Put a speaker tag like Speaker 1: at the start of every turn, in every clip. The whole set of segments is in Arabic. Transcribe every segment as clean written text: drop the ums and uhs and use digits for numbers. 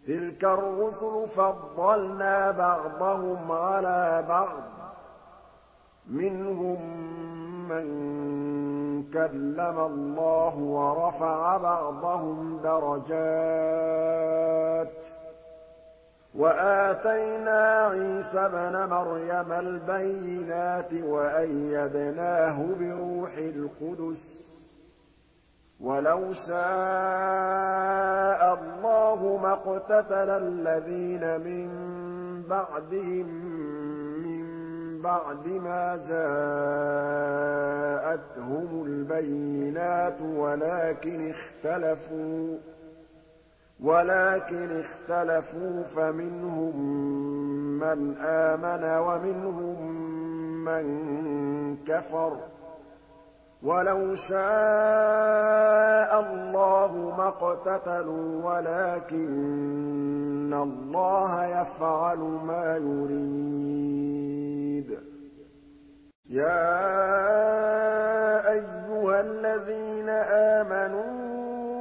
Speaker 1: تِلْكَ الرُّسُلُ فَضَّلْنَا بَعْضَهُمْ عَلَىٰ بَعْضٍ ۖ مِّنْهُم مَّن كَلَّمَ اللَّهُ وَرَفَعَ بَعْضَهُمْ دَرَجَاتٍ ۚ وَآتَيْنَا عِيسَى ابْنَ مَرْيَمَ الْبَيِّنَاتِ وَأَيَّدْنَاهُ بِرُوحِ الْقُدُسِ ۗ وَلَوْ شَاءَ اللَّهُ مَا اقْتَتَلَ الَّذِينَ مِن بَعْدِهِم مِّن بَعْدِ مَا جَاءَتْهُمُ الْبَيِّنَاتُ وَلَٰكِنِ اخْتَلَفُوا فَمِنْهُم مَّنْ آمَنَ وَمِنْهُم مَّن كَفَرَ ۚ وَلَوْ شَاءَ اللَّهُ مَا اقْتَتَلُوا وَلَٰكِنَّ اللَّهَ يَفْعَلُ مَا يُرِيدُ يَا أَيُّهَا الَّذِينَ آمَنُوا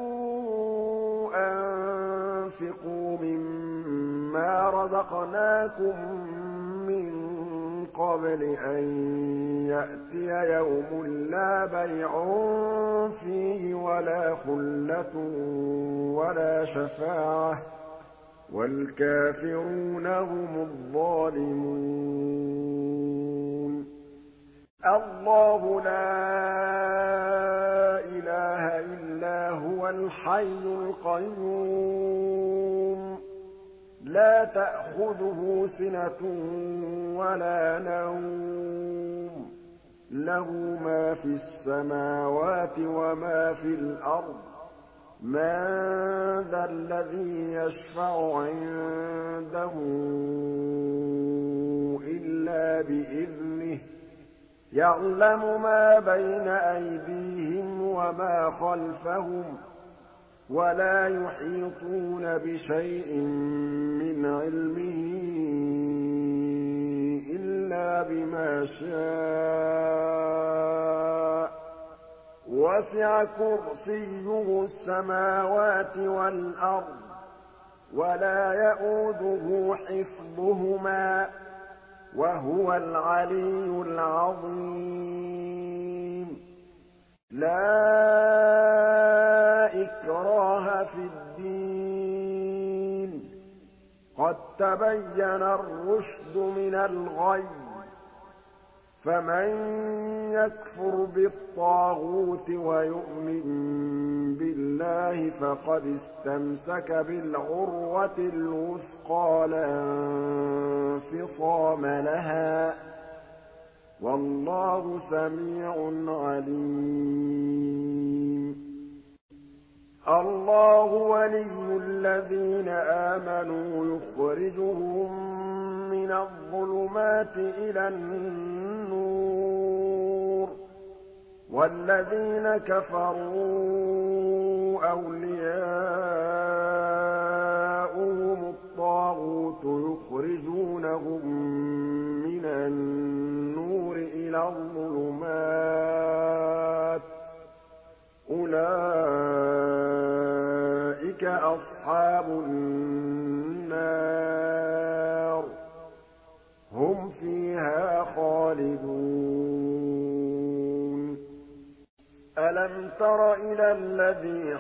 Speaker 1: أَنفِقُوا مِمَّا رَزَقْنَاكُم مِّن قَبْلِ أَن يَأْتِيَ يَوْمٌ لَّا بَيْعٌ فِيهِ وَلَا خُلَّةٌ وَلَا شَفَاعَةٌ ۗ وَالْكَافِرُونَ هُمُ الظَّالِمُونَ اللَّهُ لَا إِلَٰهَ إِلَّا هُوَ الْحَيُّ الْقَيُّومُ لَا تَأْخُذُهُ سِنَةٌ وَلَا نَوْمٌ لَّهُ مَا فِي السَّمَاوَاتِ وَمَا في الْأَرْضِ مَن ذَا الَّذِي يَشْفَعُ عِندَهُ إِلَّا بِإِذْنِهِ يَعْلَمُ مَا بَيْنَ أَيْدِيهِمْ وَمَا خَلْفَهُمْ وَلَا يُحِيطُونَ بِشَيْءٍ مِّنْ عِلْمِهِ إِلَّا بِمَا شَاءَ ۚ وَسِعَ كُرْسِيُّهُ السَّمَاوَاتِ وَالْأَرْضَ وَلَا يَئُودُهُ حِفْظُهُمَا ۚ وَهُوَ الْعَلِيُّ الْعَظِيمُ لَا إِكْرَاهَ فِي الدِّينِ ۖ قَد تَّبَيَّنَ الرُّشْدُ مِنَ الْغَيِّ ۚ فَمَن يَكْفُرْ بِالطَّاغُوتِ وَيُؤْمِن بِاللَّهِ فَقَدِ اسْتَمْسَكَ بِالْعُرْوَةِ الْوُثْقَىٰ لَا انفِصَامَ لَهَا ۗ وَاللَّهُ سَمِيعٌ عَلِيمٌ اللَّهُ وَلِيُّ الَّذِينَ آمَنُوا يُخْرِجُهُم مِّنَ الظُّلُمَاتِ إِلَى النُّورِ ۖ وَالَّذِينَ كَفَرُوا أَوْلِيَاؤُهُمُ الطَّاغُوتُ يُخْرِجُونَهُم مِّنَ النُّورِ إِلَى الظُّلُمَاتِ ۗ أُولَٰئِكَ أَصْحَابُ النَّارِ ۖ هُمْ فِيهَا خَالِدُونَ أَلَمْ تَرَ إِلَى الَّذِي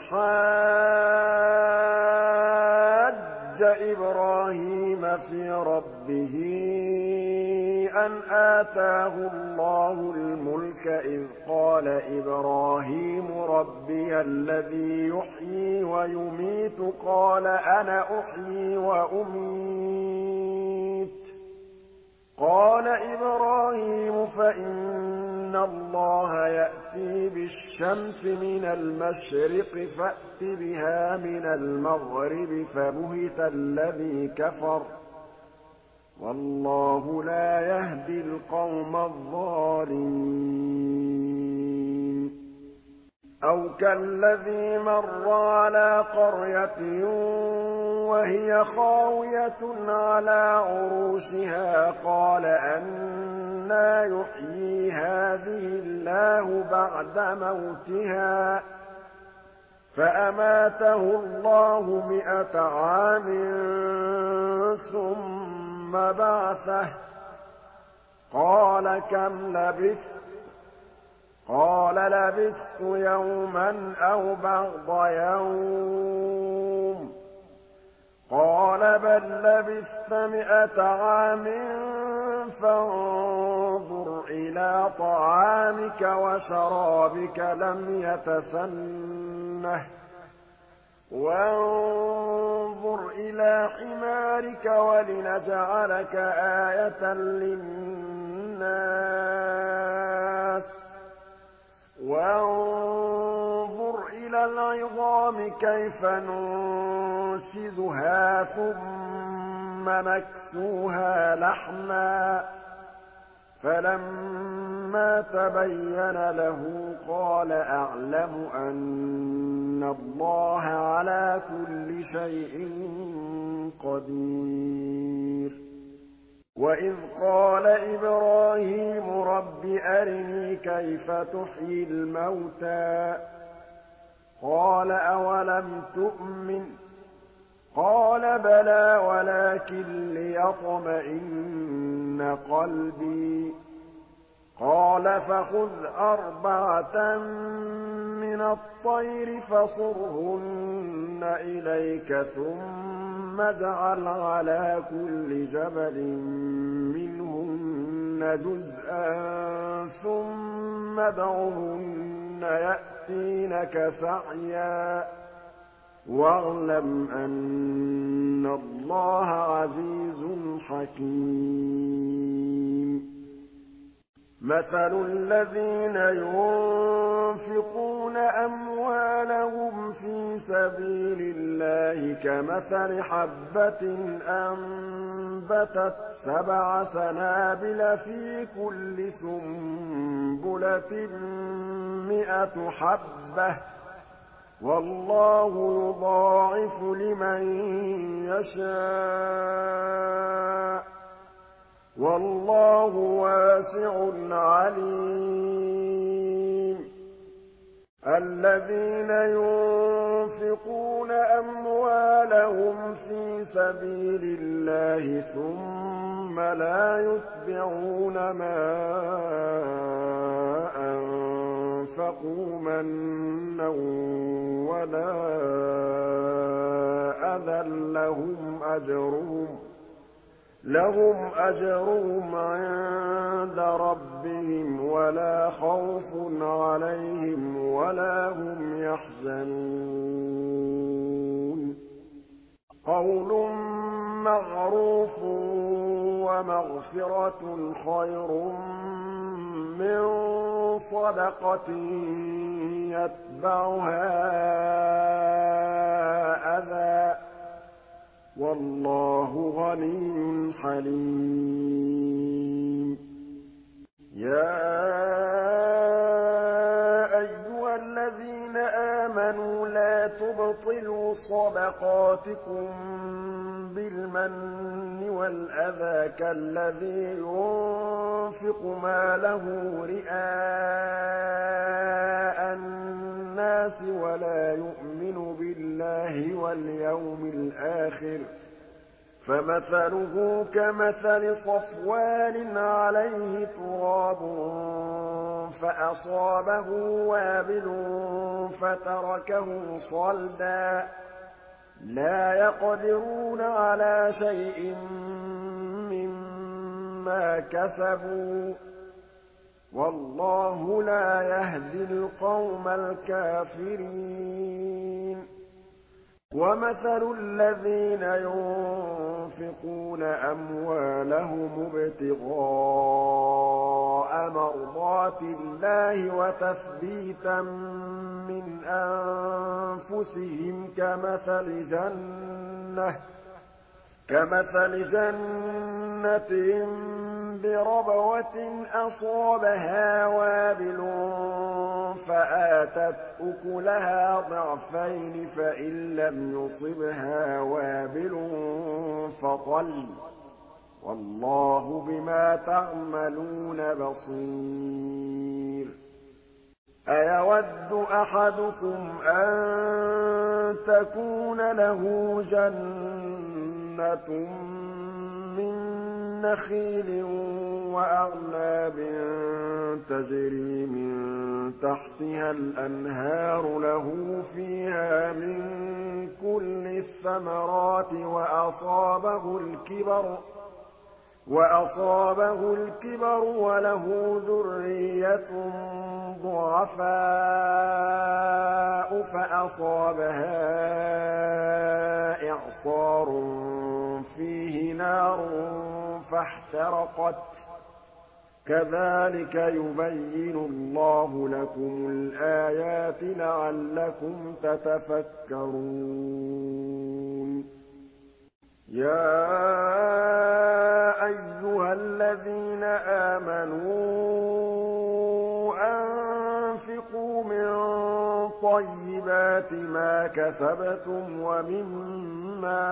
Speaker 1: حَاجَّ إِبْرَاهِيمَ فِي رَبِّهِ أَنْ آتَاهُ اللَّهُ الْمُلْكَ إِذْ قَالَ إِبْرَاهِيمُ رَبِّيَ الَّذِي يُحْيِي وَيُمِيتُ قَالَ أَنَا أُحْيِي وَأُمِيتُ قَالَ إِبْرَاهِيمُ فَإِنَّ اللَّهَ يَأْتِي بِالشَّمْسِ مِنَ الْمَشْرِقِ فَأْتِ بِهَا مِنَ الْمَغْرِبِ فَبُهِتَ الَّذِي كَفَرَ ۗ وَاللَّهُ لَا يَهْدِي الْقَوْمَ الظَّالِمِينَ أَوْ كَالَّذِي مَرَّ عَلَىٰ قَرْيَةٍ وَهِيَ خَاوِيَةٌ عَلَىٰ عُرُوشِهَا قَالَ أَنَّىٰ يُحْيِي هَٰذِهِ اللَّهُ بَعْدَ مَوْتِهَا ۖ فأماته الله 100 عام ثم بعثه قال كم لبثت قال لبثت يوما أو بعض يوم قال بل لبثت 100 عام فانظر إلى طعامك وشرابك لم يتسنه وانظر إلى حمارك ولنجعلك آية للناس وانظر إلى العظام كيف ننشزها ثم نكسوها لحما فلما تبين له قال أعلم أن الله على كل شيء قدير وإذ قال إبراهيم رب أرني كيف تحيي الموتى قال أولم تؤمن قال بلى ولكن ليطمئن قلبي قال فخذ 4 من الطير فصرهن إليك ثم اجعل على كل جبل منهن جزءا ثم ادعهن يأتينك سعيا واعلم أن الله عزيز حكيم مثل الذين ينفقون أموالهم في سبيل الله كمثل حبة أنبتت 7 سنابل في كل سنبلة 100 حبة والله يضاعف لمن يشاء والله واسع عليم الذين ينفقون أموالهم في سبيل الله ثم لا يتبعون ما أنفقوا منا ولا أذى لهم أجرهم عند ربهم ولا خوف عليهم ولا هم يحزنون قول معروف ومغفرة خير من صدقة يتبعها أذى والله غني حليم يا أيها الذين آمنوا لا تبطلوا صدقاتكم بالمن والأذى كالذي ينفق ماله رئاء الناس ولا يؤمن بالله واليوم الآخر فمثله كمثل صفوان عليه تراب فأصابه وابل فتركه صلدا لا يقدرون على شيء مما كسبوا والله لا يهدي القوم الكافرين ومثل الذين ينفقون أموالهم ابتغاء مرضات الله وتثبيتا من أنفسهم كمثل جنة بربوة أصابها وابل فآتت أكلها ضعفين فإن لم يصبها وابل فطل والله بما تعملون بصير أَيَوَدُّ أَحَدُكُمْ أَن تَكُونَ لَهُ جَنَّةٌ مِّن نَّخِيلٍ وَأَعْنَابٍ تَجْرِي مِن تَحْتِهَا الْأَنْهَارُ لَهُ فِيهَا مِن كُلِّ الثَّمَرَاتِ وَأَصَابَهُ الْكِبَرُ وَلَهُ ذُرِّيَّةٌ ضُعَفَاءُ فَأَصَابَهَا إِعْصَارٌ فِيهِ نَارٌ فَاحْتَرَقَتْ ۗ كَذَٰلِكَ يُبَيِّنُ اللَّهُ لَكُمُ الْآيَاتِ لَعَلَّكُمْ تَتَفَكَّرُونَ يَا أَيُّهَا الَّذِينَ آمَنُوا أَنفِقُوا مِن طَيِّبَاتِ مَا كَسَبْتُمْ وَمِمَّا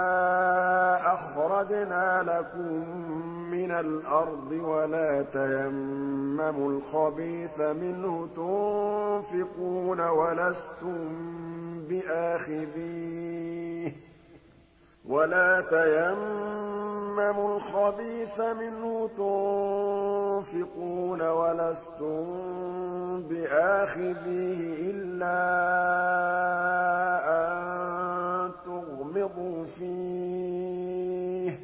Speaker 1: أَخْرَجْنَا لَكُم مِّنَ الْأَرْضِ وَلَا تَيَمَّمُوا الْخَبِيثَ مِنْهُ تُنفِقُونَ وَلَسْتُم بِآخِذِيهِ إِلَّا أَن تُغْمِضُوا فِيهِ ۚ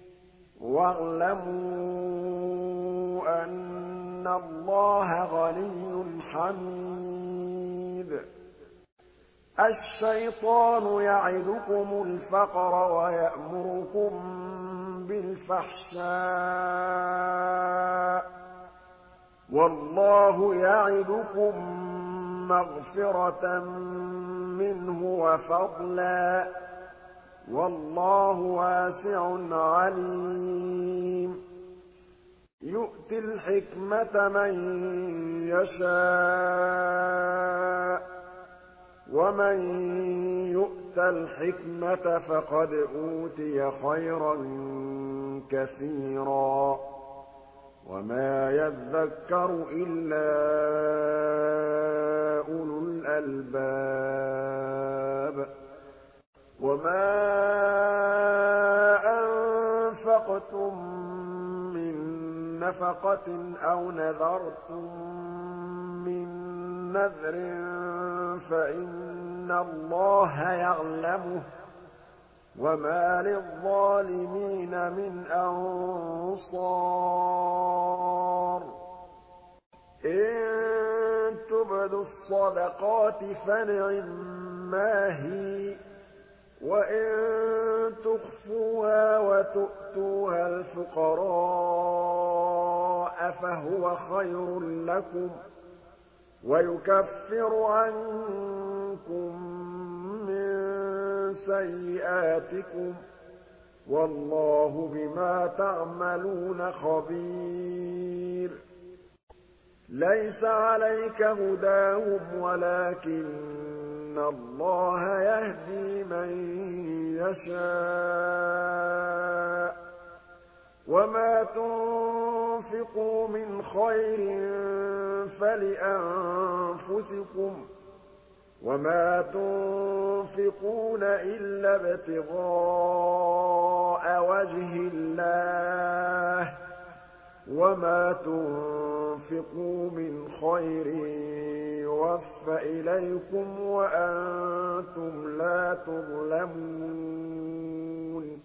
Speaker 1: وَاعْلَمُوا أَنَّ اللَّهَ غَنِيٌّ حَمِيدٌ الشَّيْطَانُ يَعِدُكُمُ الْفَقْرَ وَيَأْمُرُكُم بِالْفَحْشَاءِ ۖ وَاللَّهُ يَعِدُكُم مَّغْفِرَةً مِّنْهُ وَفَضْلًا ۗ وَاللَّهُ وَاسِعٌ عَلِيمٌ يُؤْتِي الْحِكْمَةَ مَن يَشَاءُ ۚ وَمَن يُؤْتَ الْحِكْمَةَ فَقَدْ أُوتِيَ خَيْرًا كَثِيرًا ۗ وَمَا يَذَّكَّرُ إِلَّا أُولُو الْأَلْبَابِ وَمَا أَنفَقْتُم مِّن نَّفَقَةٍ أَوْ نَذَرْتُم مِّن نَّذْرٍ فَإِنَّ اللَّهَ يَعْلَمُهُ ۗ وَمَا لِلظَّالِمِينَ مِنْ أَنصَارٍ إِن تُبْدُوا الصَّدَقَاتِ فَنِعِمَّا هِيَ ۖ وَإِن تُخْفُوهَا وَتُؤْتُوهَا الْفُقَرَاءَ فَهُوَ خَيْرٌ لَّكُمْ ۚ وَيُكَفِّرُ عَنكُم مِّن سَيِّئَاتِكُمْ ۗ وَاللَّهُ بِمَا تَعْمَلُونَ خَبِيرٌ لَيْسَ عَلَيْكَ هُدَاهُمْ وَلَٰكِنَّ اللَّهَ يَهْدِي مَن يَشَاءُ ۗ وَمَا تُنفِقُوا مِنْ خَيْرٍ فَلِأَنفُسِكُمْ ۚ وَمَا تُنفِقُونَ إِلَّا ابْتِغَاءَ وَجْهِ اللَّهِ ۚ وَمَا تُنفِقُوا مِنْ خَيْرٍ يُوَفَّ إِلَيْكُمْ وَأَنتُمْ لَا تُظْلَمُونَ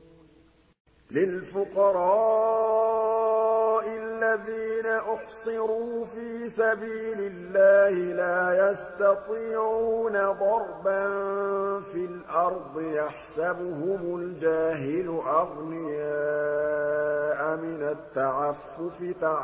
Speaker 1: لِلْفُقَرَاءِ الَّذِينَ أُحْصِرُوا فِي سَبِيلِ اللَّهِ لَا يَسْتَطِيعُونَ ضَرْبًا فِي الْأَرْضِ يَحْسَبُهُمُ الْجَاهِلُ أَغْنِيَاءَ مِنَ التَّعَفُّفِ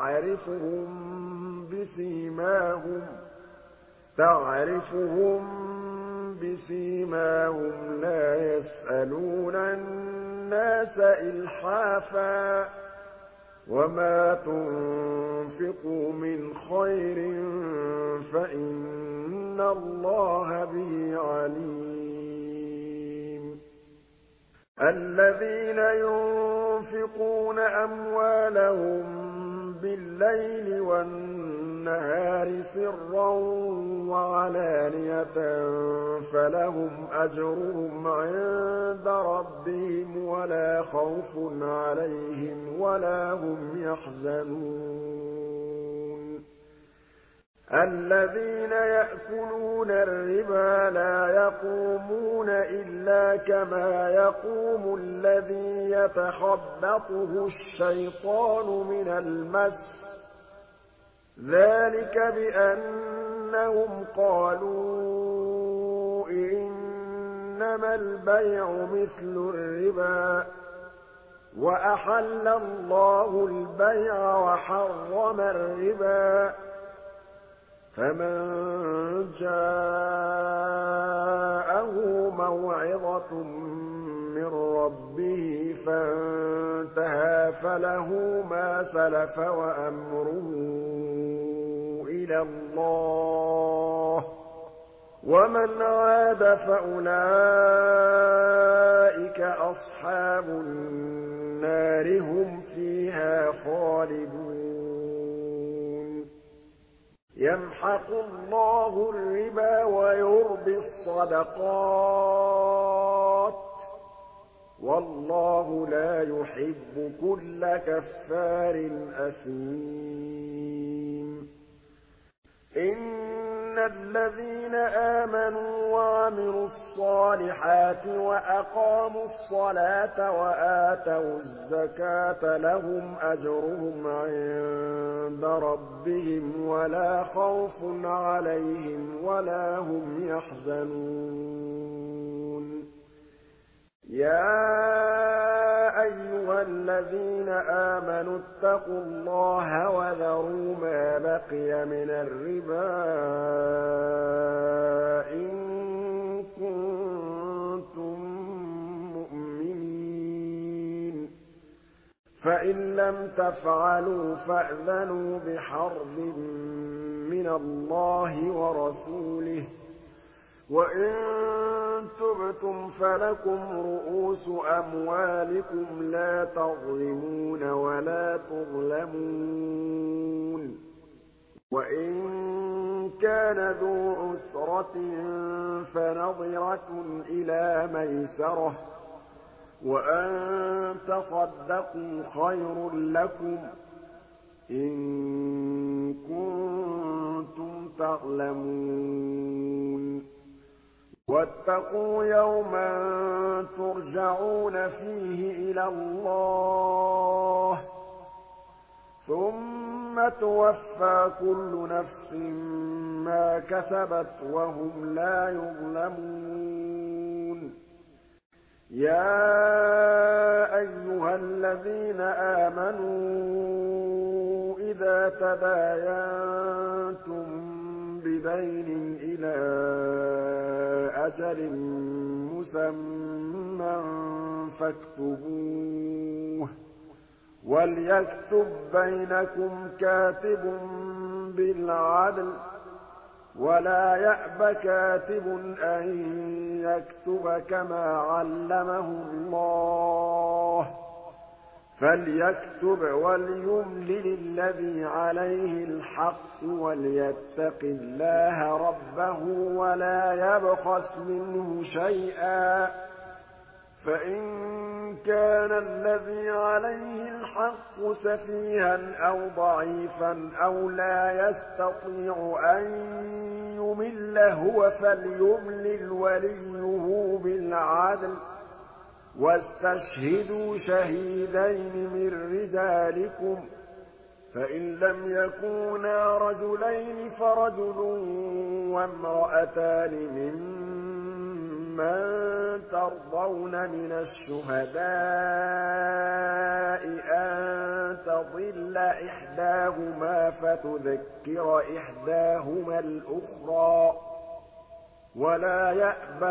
Speaker 1: تَعْرِفُهُم بِسِيمَاهُمْ لَا يَسْأَلُونَ النَّاسَ إِلْحَافًا ۗ وَمَا تُنفِقُوا مِنْ خَيْرٍ فَإِنَّ اللَّهَ بِهِ عَلِيمٌ الَّذِينَ يُنفِقُونَ أَمْوَالَهُم بِاللَّيْلِ وَالنَّهَارِ سِرًّا وَعَلَانِيَةً فَلَهُمْ أَجْرُهُمْ عِندَ رَبِّهِمْ وَلَا خَوْفٌ عَلَيْهِمْ وَلَا هُمْ يَحْزَنُونَ الَّذِينَ يَأْكُلُونَ الرِّبَا لَا يَقُومُونَ إِلَّا كَمَا يَقُومُ الَّذِي يَتَخَبَّطُهُ الشَّيْطَانُ مِنَ الْمَسِّ ۚ ذَٰلِكَ بِأَنَّهُمْ قَالُوا إِنَّمَا الْبَيْعُ مِثْلُ الرِّبَا ۗ وَأَحَلَّ اللَّهُ الْبَيْعَ وَحَرَّمَ الرِّبَا ۚ فَمَن جَاءَهُ مَوْعِظَةٌ مِّن رَّبِّهِ فَانتَهَىٰ فَلَهُ مَا سَلَفَ وَأَمْرُهُ إِلَى اللَّهِ ۖ وَمَنْ عَادَ فَأُولَٰئِكَ أَصْحَابُ النَّارِ هُمْ فِيهَا خَالِدُونَ يَمْحَقُ اللَّهُ الرِّبَا وَيُرْبِي الصَّدَقَاتِ ۗ وَاللَّهُ لَا يُحِبُّ كُلَّ كَفَّارٍ أَثِيمٍ إِنَّ الَّذِينَ آمَنُوا وَعَمِلُوا الصَّالِحَاتِ وَأَقَامُوا الصَّلَاةَ وَآتَوُا الزَّكَاةَ لَهُمْ أَجْرُهُمْ عِندَ رَبِّهِمْ وَلَا خَوْفٌ عَلَيْهِمْ وَلَا هُمْ يَحْزَنُونَ يَا أَيُّهَا الَّذِينَ آمَنُوا اتَّقُوا اللَّهَ وَذَرُوا مَا بَقِيَ مِنَ الرِّبَا إِن كُنتُم مُّؤْمِنِينَ فَإِن لَّمْ تَفْعَلُوا فَأْذَنُوا بِحَرْبٍ مِّنَ اللَّهِ وَرَسُولِهِ ۖ وَإِن تُبْتُمْ فَلَكُمْ رُءُوسُ أَمْوَالِكُمْ لَا تَظْلِمُونَ وَلَا تُظْلَمُونَ وَإِن كَانَ ذُو عُسْرَةٍ فَنَظِرَةٌ إِلَىٰ مَيْسَرَةٍ ۚ وَأَن تَصَدَّقُوا خَيْرٌ لَّكُمْ إِن كُنتُمْ تَعْلَمُونَ وَاتَّقُوا يَوْمًا تُرْجَعُونَ فِيهِ إِلَى اللَّهِ ثُمَّ تُوَفَّىٰ كُلُّ نَفْسٍ مَّا كَسَبَتْ وَهُمْ لَا يُظْلَمُونَ يَا أَيُّهَا الَّذِينَ آمَنُوا إِذَا تَدَايَنتُم بِدَيْنٍ إِلَىٰ أَجَلٍ مُّسَمًّى فَاكْتُبُوهُ ۚ وَلْيَكْتُب بَّيْنَكُمْ كَاتِبٌ بِالْعَدْلِ ۚ وَلَا يَأْبَ كَاتِبٌ أَن يَكْتُبَ كَمَا عَلَّمَهُ اللَّهُ ۚ فَلْيَكْتُبْ وَلْيُمْلِلِ الَّذِي عَلَيْهِ الْحَقُّ وَلْيَتَّقِ اللَّهَ رَبَّهُ وَلَا يَبْخَسْ مِنْهُ شَيْئًا ۚ فَإِن كَانَ الَّذِي عَلَيْهِ الْحَقُّ سَفِيهًا أَوْ ضَعِيفًا أَوْ لَا يَسْتَطِيعُ أَن يُمِلَّ هُوَ فَلْيُمْلِلْ وَلِيُّهُ بِالْعَدْلِ ۚ وَاسْتَشْهِدُوا شَهِيدَيْنِ مِن رِّجَالِكُمْ ۖ فَإِن لَّمْ يَكُونَا رَجُلَيْنِ فَرَجُلٌ وَامْرَأَتَانِ مِمَّن تَرْضَوْنَ مِنَ الشُّهَدَاءِ أَن تَضِلَّ إِحْدَاهُمَا فَتُذَكِّرَ إِحْدَاهُمَا الْأُخْرَىٰ ۚ وَلَا يَأْبَ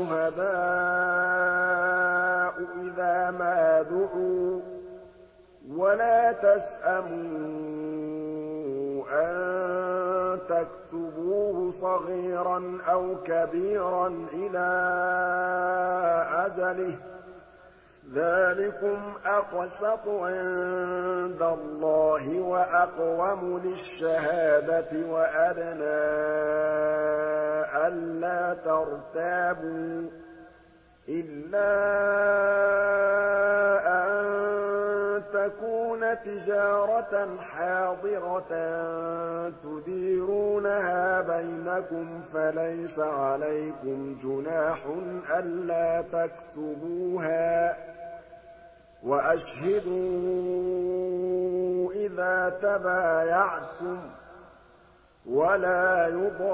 Speaker 1: الشُّهَدَاءُ إِذَا مَا دُعُوا ۚ وَلَا تَسْأَمُوا أَن تَكْتُبُوهُ صَغِيرًا أَوْ كَبِيرًا إِلَىٰ أَجَلِهِ ۚ ذَٰلِكُمْ أَقْسَطُ عِندَ اللَّهِ وَأَقْوَمُ لِلشَّهَادَةِ وَأَدْنَىٰ أَلَّا تَرْتَابُوا ۖ إِلَّا أَن تَكُونَ تِجَارَةً حَاضِرَةً تُدِيرُونَهَا بَيْنَكُمْ فَلَيْسَ عَلَيْكُمْ جُنَاحٌ أَلَّا تَكْتُبُوهَا ۗ وَأَشْهِدُوا إِذَا تَبَايَعْتُمْ ۚ وَلَا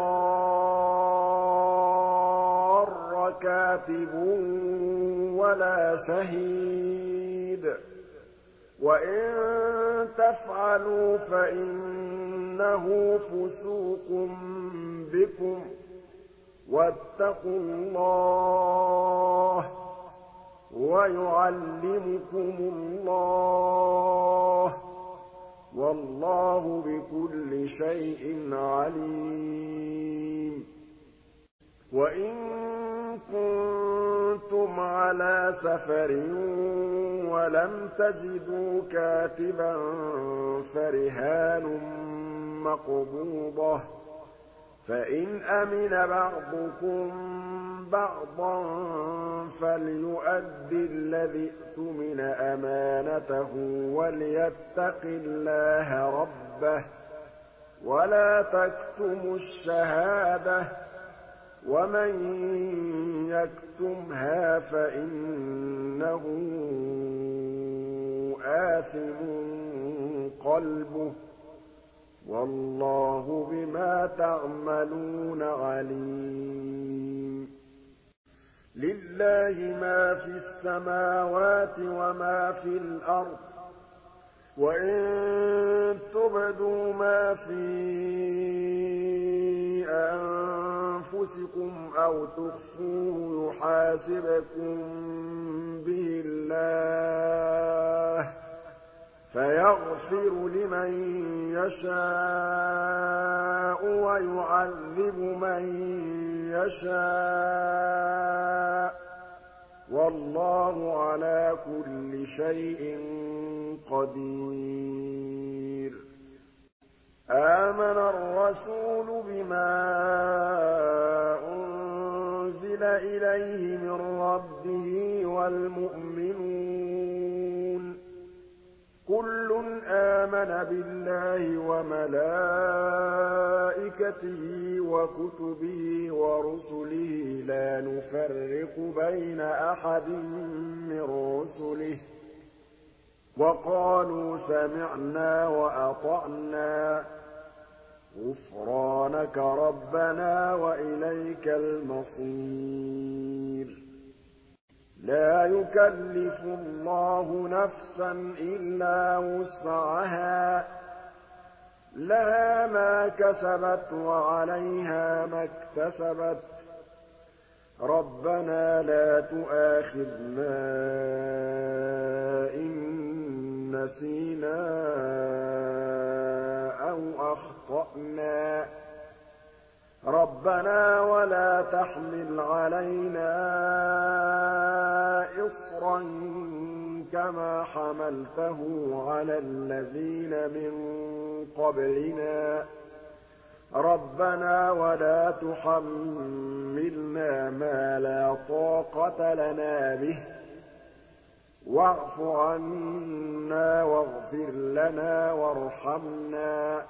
Speaker 1: يُضَارَّ كَاتِبٌ وَلَا شَهِيدٌ ۚ وَإِن تَفْعَلُوا فَإِنَّهُ فُسُوقٌ بِكُمْ ۗ وَاتَّقُوا اللَّهَ ۖ وَيُعَلِّمُكُمُ اللَّهُ ۗ وَاللَّهُ بِكُلِّ شَيْءٍ عَلِيمٌ. وَإِن كُنتُمْ عَلَىٰ سَفَرٍ وَلَمْ تَجِدُوا كَاتِبًا فَرِهَانٌ مَّقْبُوضَةٌ ۖ فَإِنْ أَمِنَ بَعْضُكُم بَعْضًا فَلْيُؤَدِّ الَّذِي اؤْتُمِنَ أَمَانَتَهُ وَلْيَتَّقِ اللَّهَ رَبَّهُ ۗ وَلَا تَكْتُمُوا الشَّهَادَةَ ۚ وَمَن يَكْتُمْهَا فَإِنَّهُ آثِمٌ قَلْبُهُ ۗ وَاللَّهُ بِمَا تَعْمَلُونَ عَلِيمٌ. لِّلَّهِ مَا فِي السَّمَاوَاتِ وَمَا فِي الْأَرْضِ ۚ وَإِن تُبْدُوا مَا فِي أَنفُسِكُمْ أَوْ تُخْفُوهُ يُحَاسِبْكُم بِهِ اللَّهُ ۖ فَيَغْفِرُ لِمَن يَشَاءُ وَيُعَذِّبُ مَن يَشَاءُ ۗ وَاللَّهُ عَلَىٰ كُلِّ شَيْءٍ قَدِيرٌ. آمَنَ الرَّسُولُ بِمَا أُنزِلَ إِلَيْهِ مِن رَّبِّهِ وَالْمُؤْمِنُونَ كُلٌّ آمَنَ بِاللَّهِ وَمَلَائِكَتِهِ وَكُتُبِهِ وَرُسُلِهِ لَا نُفَرِّقُ بَيْنَ أَحَدٍ مِّن رُّسُلِهِ ۚ وَقَالُوا سَمِعْنَا وَأَطَعْنَا ۖ غُفْرَانَكَ رَبَّنَا وَإِلَيْكَ الْمَصِيرُ. لَا يُكَلِّفُ اللَّهُ نَفْسًا إِلَّا وُسْعَهَا ۖ لَهَا مَا كَسَبَتْ وَعَلَيْهَا مَا اكْتَسَبَتْ ۗ رَبَّنَا لَا تُؤَاخِذْنَا إِن نَّسِينَا أَوْ أَخْطَأْنَا ۚ رَبَّنَا وَلَا تَحْمِلْ عَلَيْنَا إِصْرًا كَمَا حَمَلْتَهُ عَلَى الَّذِينَ مِن قَبْلِنَا ۚ رَبَّنَا وَلَا تُحَمِّلْنَا مَا لَا طَاقَةَ لَنَا بِهِ ۖ وَاعْفُ عَنَّا وَاغْفِرْ لَنَا وَارْحَمْنَا ۚ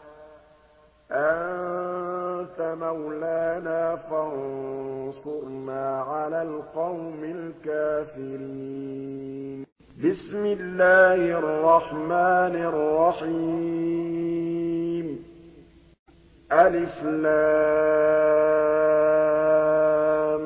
Speaker 1: أَنتَ مَوْلَانَا فَانصُرْنَا عَلَى الْقَوْمِ الْكَافِرِينَ. بِسْمِ اللَّهِ الرَّحْمَٰنِ الرَّحِيمِ. أَلِفْ لَامْ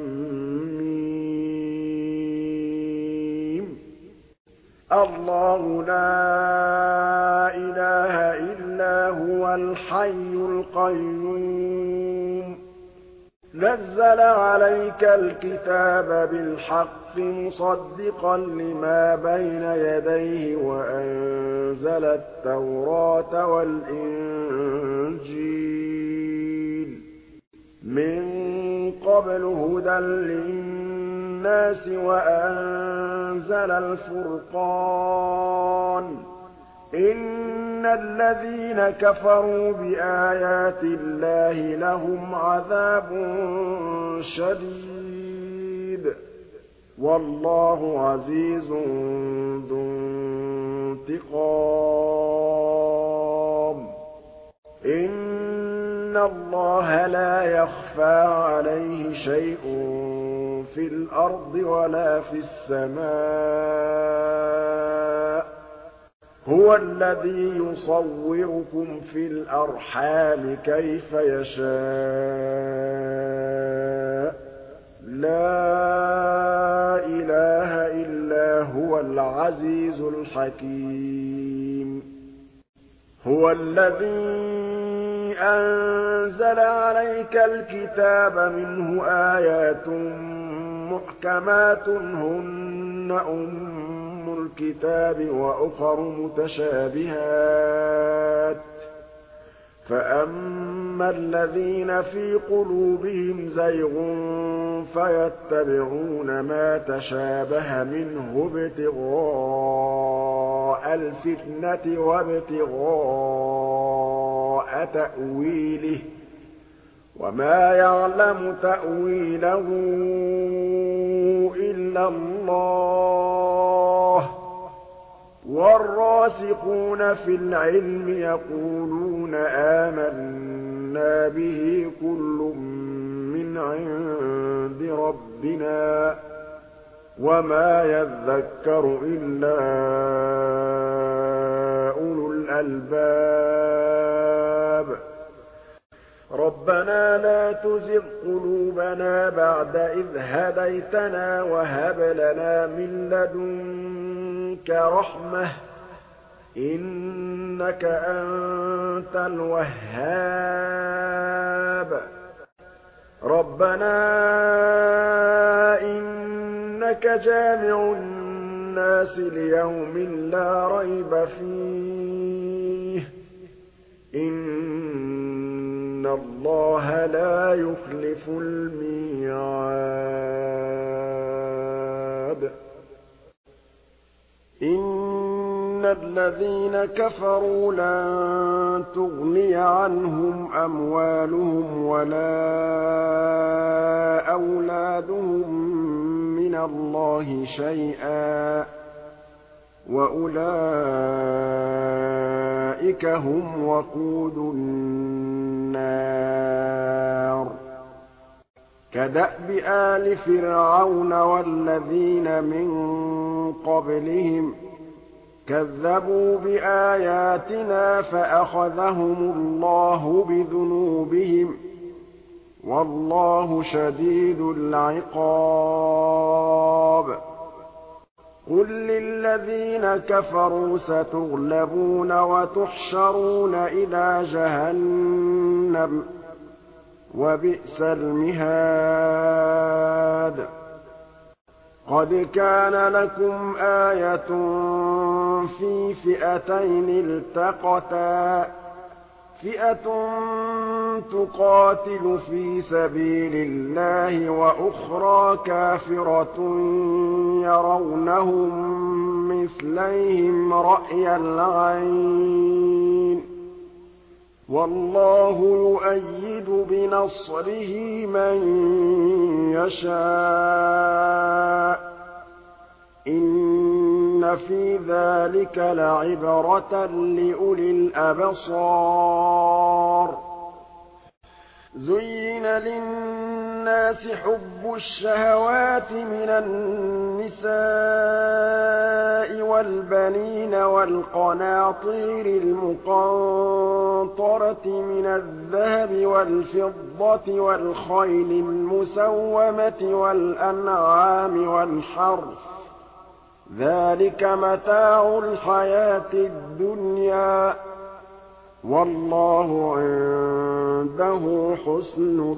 Speaker 1: مِيم. اللَّهُ لَا إِلَٰهَ إِلَّا هُوَ الْحَيُّ الْقَيُّومُ نَزَّلَ عَلَيْكَ الْكِتَابَ بِالْحَقِّ مُصَدِّقًا لِّمَا بَيْنَ يَدَيْهِ وَأَنزَلَ التَّوْرَاةَ وَالْإِنجِيلَ مِن قَبْلُ هُدًى لِّلنَّاسِ لِلنَّاسِ وَأَنزَلَ الْفُرْقَانَ ۗ إِنَّ الَّذِينَ كَفَرُوا بِآيَاتِ اللَّهِ لَهُمْ عَذَابٌ شَدِيدٌ ۗ وَاللَّهُ عَزِيزٌ ذُو انتِقَامٍ. إِنَّ اللَّهَ لَا يَخْفَىٰ عَلَيْهِ شَيْءٌ فِي الْأَرْضِ وَلَا فِي السَّمَاءِ ۚ هُوَ الَّذِي يُصَوِّرُكُمْ فِي الْأَرْحَامِ كَيْفَ يَشَاءُ ۚ لَا إِلَٰهَ إِلَّا هُوَ الْعَزِيزُ الْحَكِيمُ. هُوَ الَّذِي أَنزَلَ عَلَيْكَ الْكِتَابَ مِنْهُ آيَاتٌ مُّحْكَمَاتٌ هُنَّ أُمُّ الْكِتَابِ وَأُخَرُ مُتَشَابِهَاتٌ ۖ فَأَمَّا الَّذِينَ فِي قُلُوبِهِمْ زَيْغٌ فَيَتَّبِعُونَ مَا تَشَابَهَ مِنْهُ ابْتِغَاءَ الْفِتْنَةِ وَابْتِغَاءَ تَأْوِيلِهِ ۗ وَمَا يَعْلَمُ تَأْوِيلَهُ إِلَّا اللَّهُ ۗ وَالرَّاسِخُونَ فِي الْعِلْمِ يَقُولُونَ آمَنَّا بِهِ كُلٌّ مِّنْ عِندِ رَبِّنَا ۗ وَمَا يَذَّكَّرُ إِلَّا أُولُو الْأَلْبَابِ. رَبَّنَا لَا تُزِغْ قُلُوبَنَا بَعْدَ إِذْ هَدَيْتَنَا وَهَبْ لَنَا مِن لَّدُنكَ رَحْمَةً ۚ إِنَّكَ أَنتَ الْوَهَّابُ. رَبَّنَا إِنَّكَ جَامِعُ النَّاسِ لِيَوْمٍ لَّا رَيْبَ فِيهِ ۚ إِنَّ اللَّهَ لَا يُخْلِفُ الْمِيعَادَ. إِنَّ الَّذِينَ كَفَرُوا لَن تُغْنِيَ عَنْهُمْ أَمْوَالُهُمْ وَلَا أَوْلَادُهُم مِّنَ اللَّهِ شَيْئًا ۖ وَأُولَٰئِكَ هُمْ وَقُودُ النَّارِ. كَدَأْبِ آلِ فِرْعَوْنَ وَالَّذِينَ مِن قَبْلِهِمْ ۚ كَذَّبُوا بِآيَاتِنَا فَأَخَذَهُمُ اللَّهُ بِذُنُوبِهِمْ ۗ وَاللَّهُ شَدِيدُ الْعِقَابِ. قُل لِّلَّذِينَ كَفَرُوا سَتُغْلَبُونَ وَتُحْشَرُونَ إِلَىٰ جَهَنَّمَ ۚ وَبِئْسَ الْمِهَادُ. قَدْ كَانَ لَكُمْ آيَةٌ فِي فِئَتَيْنِ الْتَقَتَا ۖ فِئَةٌ تُقَاتِلُ فِي سَبِيلِ اللَّهِ وَأُخْرَىٰ كَافِرَةٌ يَرَوْنَهُم مِّثْلَيْهِمْ رَأْيَ الْعَيْنِ ۚ وَاللَّهُ يُؤَيِّدُ بِنَصْرِهِ مَن يَشَاءُ ۗ إِنَّ فِي ذَٰلِكَ لَعِبْرَةً لِّأُولِي الْأَبْصَارِ. زُيِّنَ لِلنَّاسِ حُبُّ الشَّهَوَاتِ مِنَ النِّسَاءِ وَالْبَنِينَ وَالْقَنَاطِيرِ المقنطرة مِنَ الذَّهَبِ وَالْفِضَّةِ وَالْخَيْلِ الْمُسَوَّمَةِ وَالْأَنْعَامِ وَالْحَرْثِ ۗ ذَٰلِكَ مَتَاعُ الْحَيَاةِ الدُّنْيَا ۖ وَاللَّهُ عِندَهُ حُسْنُ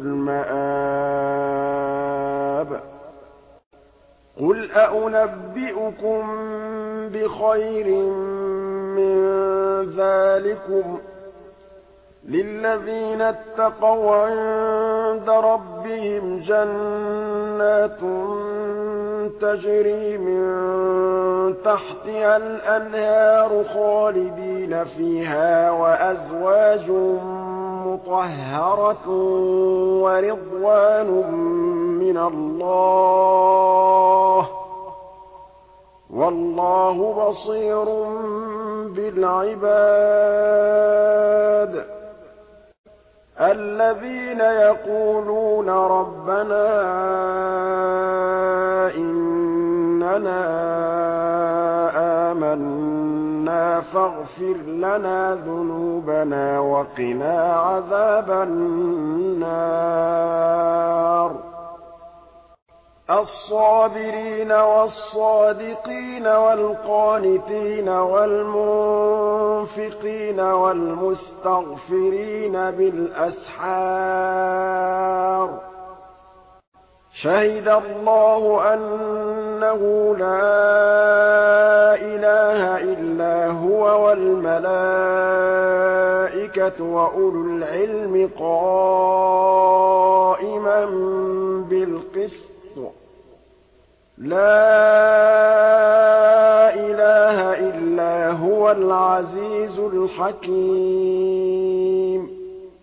Speaker 1: الْمَآبِ. قُلْ أَؤُنَبِّئُكُم بِخَيْرٍ مِّن ذَٰلِكُمْ ۚ لِلَّذِينَ اتَّقَوْا عِندَ رَبِّهِمْ جَنَّاتٌ تجري من تحتها الأنهار خالدين فيها وأزواج مطهرة ورضوان من الله والله بصير بالعباد الذين يقولون ربنا إننا آمنا فاغفر لنا ذنوبنا وقنا عذاب النار الصابرين والصادقين والقانتين والمنفقين والمستغفرين بالأسحار شهد الله أنه لا إله إلا هو والملائكة وأولو العلم قائما بالقسط لا إله إلا هو العزيز الحكيم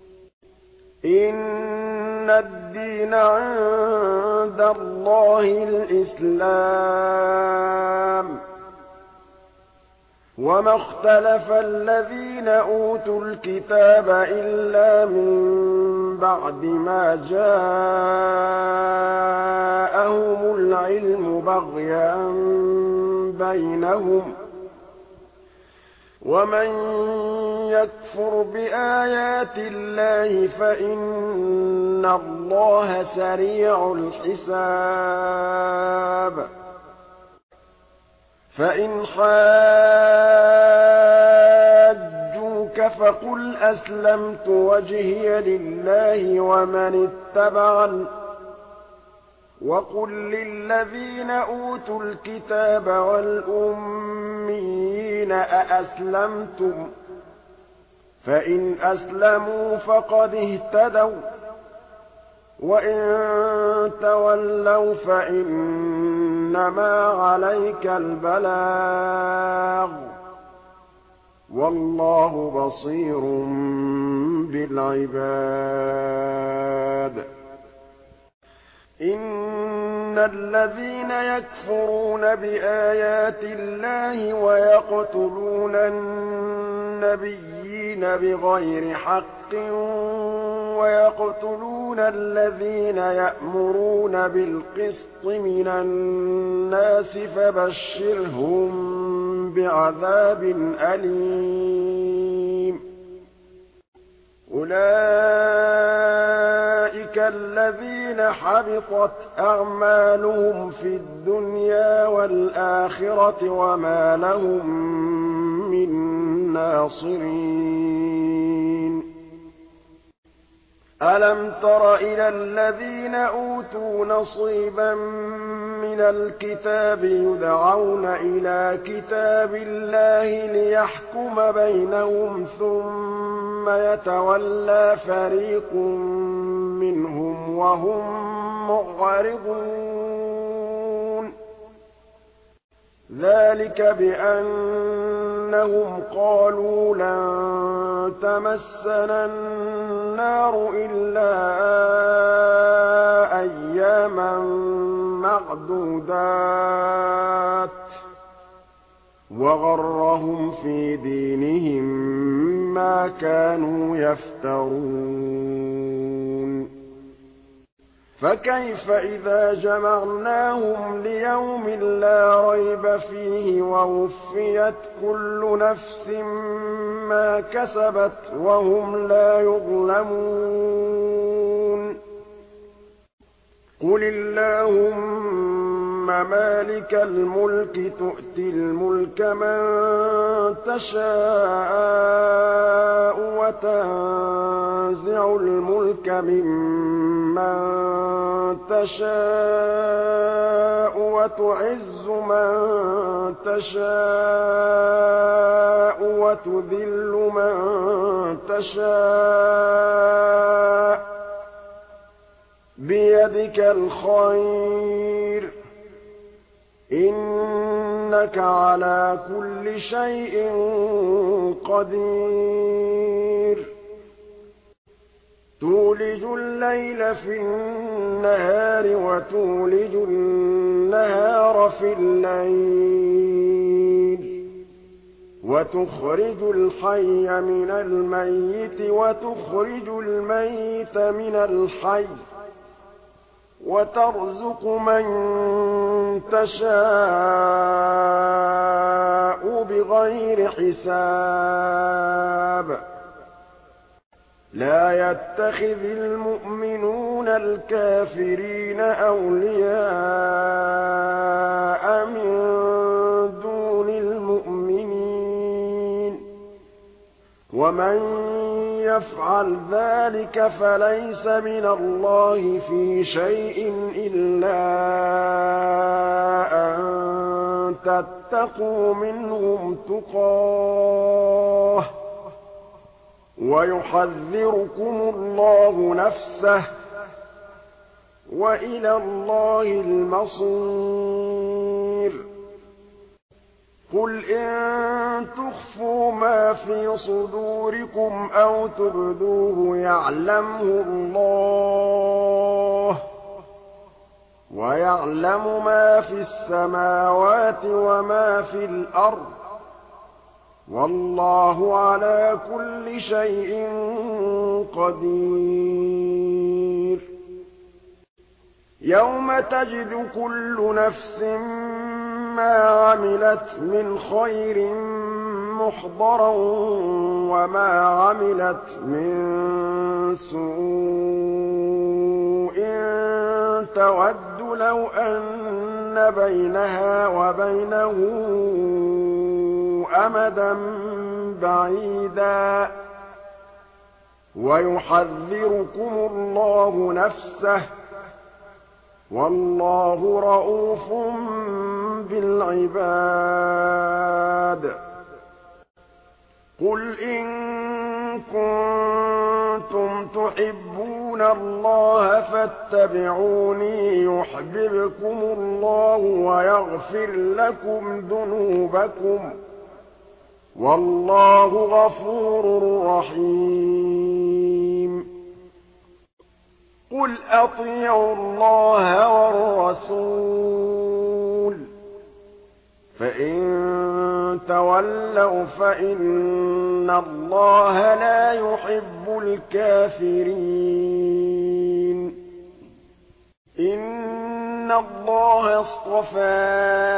Speaker 1: إن الدين عند الله الإسلام وما اختلف الذين أوتوا الكتاب إلا من بعد ما جاءهم العلم بغيا بينهم ومن يكفر بآيات الله فإن الله سريع الحساب فإن حاجوك فقل أسلمت وجهي لله ومن اتبعني وقل للذين أوتوا الكتاب والأميين أأسلمتم فإن أسلموا فقد اهتدوا وإن تولوا فإنما عليك البلاغ والله بصير بالعباد إن الذين يكفرون بآيات الله ويقتلون النبيين بغير حق ويقتلون الذين يأمرون بالقسط من الناس فبشرهم بعذاب أليم أولئك الذين حبطت أعمالهم في الدنيا والآخرة وما لهم من ناصرين ألم تر إلى الذين أوتوا نصيبا من الكتاب يدعون إلى كتاب الله ليحكم بينهم ثم يتولى فريق منهم وهم معرضون ذلك بأنهم قالوا لن تمسنا النار إلا أياما معدودات وغرهم في دينهم ما كانوا يفترون فكيف إذا جمعناهم ليوم لا ريب فيه ووفيت كل نفس ما كسبت وهم لا يظلمون قل اللهم مالك الملك تؤتي الملك من تشاء وتنزع الملك ممن تشاء وتعز من تشاء وتذل من تشاء بيدك الخير إِنَّكَ عَلَىٰ كُلِّ شَيْءٍ قَدِيرٌ تُولِجُ اللَّيْلَ فِي النَّهَارِ وَتُولِجُ النَّهَارَ فِي اللَّيْلِ وَتُخْرِجُ الْحَيَّ مِنَ الْمَيِّتِ وَتُخْرِجُ الْمَيِّتَ مِنَ الْحَيِّ وَتَرْزُقُ مَن تَشَاءُ بِغَيْرِ حِسَابٍ لَا يَتَّخِذِ الْمُؤْمِنُونَ الْكَافِرِينَ أَوْلِيَاءَ مِن دُونِ الْمُؤْمِنِينَ وَمَن يَفْعَلْ ذَلِكَ فَلَيْسَ مِنَ اللَّهِ فِي شَيْءٍ إِلَّا أَن تَتَّقُوا مِنْهُمْ تُقَاةً وَيُحَذِّرُكُمُ اللَّهُ نَفْسَهُ ۗ وَإِلَى اللَّهِ الْمَصِيرُ قُلْ إِن تُخْفُوا مَا فِي صُدُورِكُمْ أَوْ تُبْدُوهُ يَعْلَمْهُ اللَّهُ ۗ وَيَعْلَمُ مَا فِي السَّمَاوَاتِ وَمَا في الْأَرْضِ ۗ وَاللَّهُ عَلَىٰ كُلِّ شَيْءٍ قَدِيرٌ يَوْمَ تَجِدُ كُلُّ نَفْسٍ مَّا عَمِلَتْ مِنْ خَيْرٍ مُّحْضَرًا وَمَا عَمِلَتْ مِن سُوءٍ تَوَدُّ لَوْ أَنَّ بَيْنَهَا وَبَيْنَهُ أَمَدًا بَعِيدًا وَيُحَذِّرُكُمُ اللَّهُ نَفْسَهُ ۗ وَاللَّهُ رَءُوفٌ بِالْعِبَادِ قُلْ إِن كُنتُمْ تُحِبُّونَ اللَّهَ فَاتَّبِعُونِي يُحْبِبْكُمُ اللَّهُ وَيَغْفِرْ لَكُمْ ذُنُوبَكُمْ ۗ وَاللَّهُ غَفُورٌ رَّحِيمٌ قُلْ أَطِيعُوا اللَّهَ وَالرَّسُولَ ۖ فَإِن تَوَلَّوْا فَإِنَّ اللَّهَ لَا يُحِبُّ الْكَافِرِينَ إِنَّ اللَّهَ اصْطَفَىٰ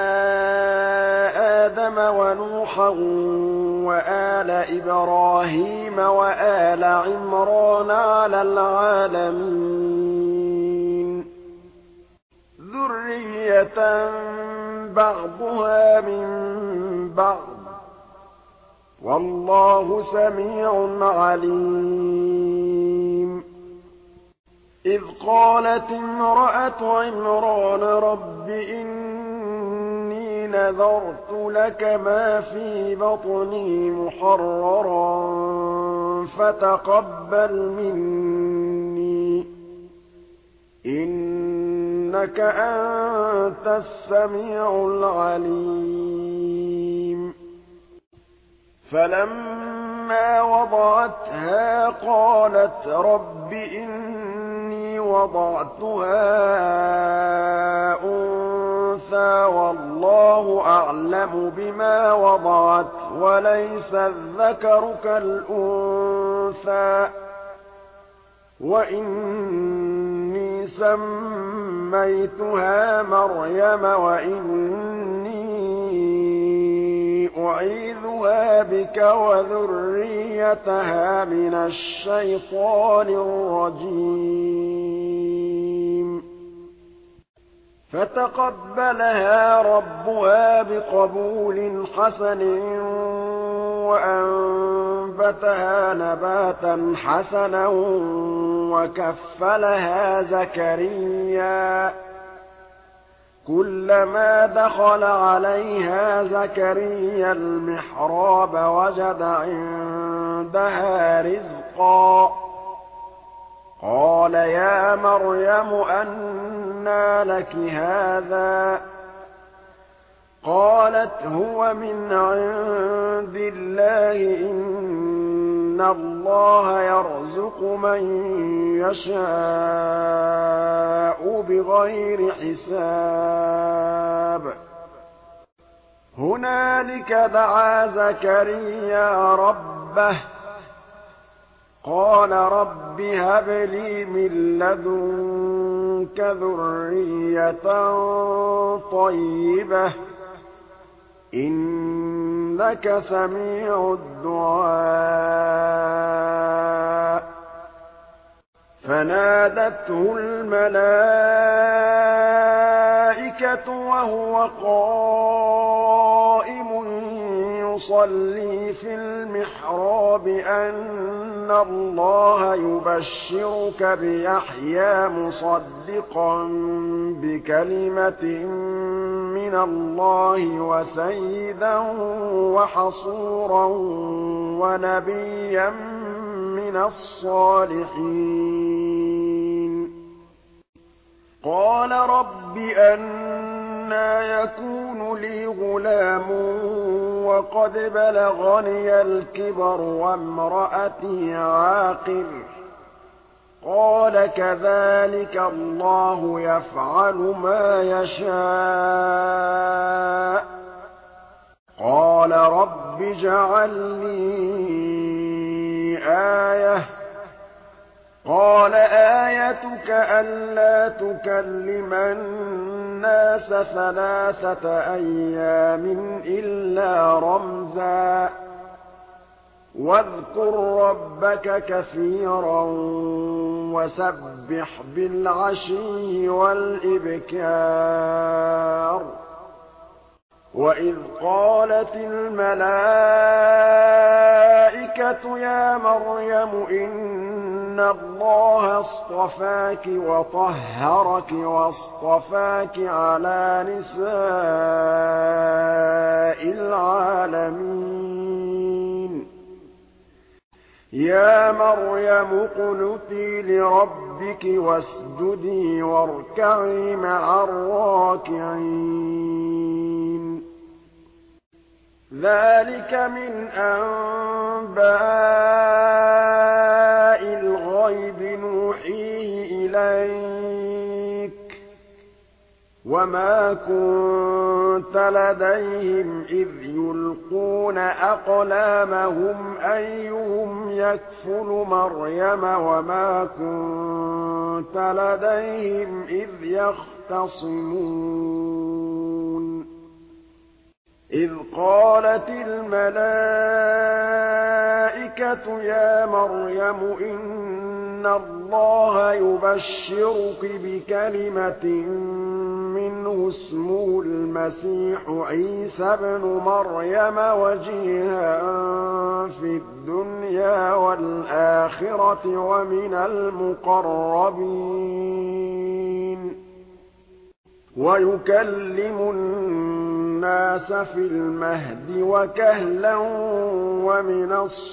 Speaker 1: آدَمَ وَنُوحًا وَآلَ إِبْرَاهِيمَ وَآلَ عِمْرَانَ عَلَى الْعَالَمِينَ ذُرِّيَّةً بَعْضُهَا مِن بَعْضٍ ۗ وَاللَّهُ سَمِيعٌ عَلِيمٌ إِذْ قَالَتِ امْرَأَتُ عِمْرَانَ رَبِّ إِنِّي نَذَرْتُ لَكَ مَا فِي بَطْنِي مُحَرَّرًا فَتَقَبَّلْ مِنِّي ۖ إِنَّكَ أَنتَ السَّمِيعُ الْعَلِيمُ فَلَمَّا وَضَعَتْهَا قَالَتْ رَبِّ إِنِّي وَضَعْتُهَا أُنثَىٰ وَاللَّهُ أَعْلَمُ بِمَا وَضَعَتْ وَلَيْسَ الذَّكَرُ كَالْأُنثَىٰ وَإِنِّي سَمَّيْتُهَا مَرْيَمَ وَإِنِّي أُعِيذُهَا بِكَ وَذُرِّيَّتَهَا مِنَ الشَّيْطَانِ الرَّجِيمِ فَتَقَبَّلَهَا رَبُّهَا بِقَبُولٍ حَسَنٍ وَأَنبَتَهَا نَبَاتًا حَسَنًا وَكَفَّلَهَا زَكَرِيَّا ۖ كُلَّمَا دَخَلَ عَلَيْهَا زَكَرِيَّا الْمِحْرَابَ وَجَدَ عِندَهَا رِزْقًا قَالَ يَا مَرْيَمُ أَنَّىٰ لَكِ هَٰذَا ۖ قالت هو من عند الله إن الله يرزق من يشاء بغير حساب هنالك دعا زكريا ربه قال رب هب لي من لدنك ذرية طيبة إنك سميع الدعاء فنادته الملائكة وهو قائم يصلي في المحراب أن الله يبشرك بيحيى مصدقا بكلمة من الله وسيدا وحصورا ونبيا من الصالحين قال رب أنى يكون لي غلام وقد بلغني الكبر وامرأتي عاقر قال كذلك الله يفعل ما يشاء قال رب اجعل لي آية قال آيتك ألا تكلم الناس 3 أيام إلا رمزا واذكر ربك كثيرا وسبح بالعشي والإبكار وإذ قالت الملائكة يا مريم إن الله اصطفاك وطهرك واصطفاك على نساء العالمين يا مريم اقنتي لربك واسجدي واركعي مع الراكعين ذلك من أنباء الغيب نوحيه إليك وما كنت لديهم إذ يلقون أقلامهم أيهم يكفل مريم وما كنت لديهم إذ يختصمون إذ قالت الملائكة يا مريم إن الله يبشرك بكلمة منه اسمه المسيح عيسى ابن مريم وجيها في الدنيا والآخرة ومن المقربين ويكلم الناس في المهد وكهلا ومن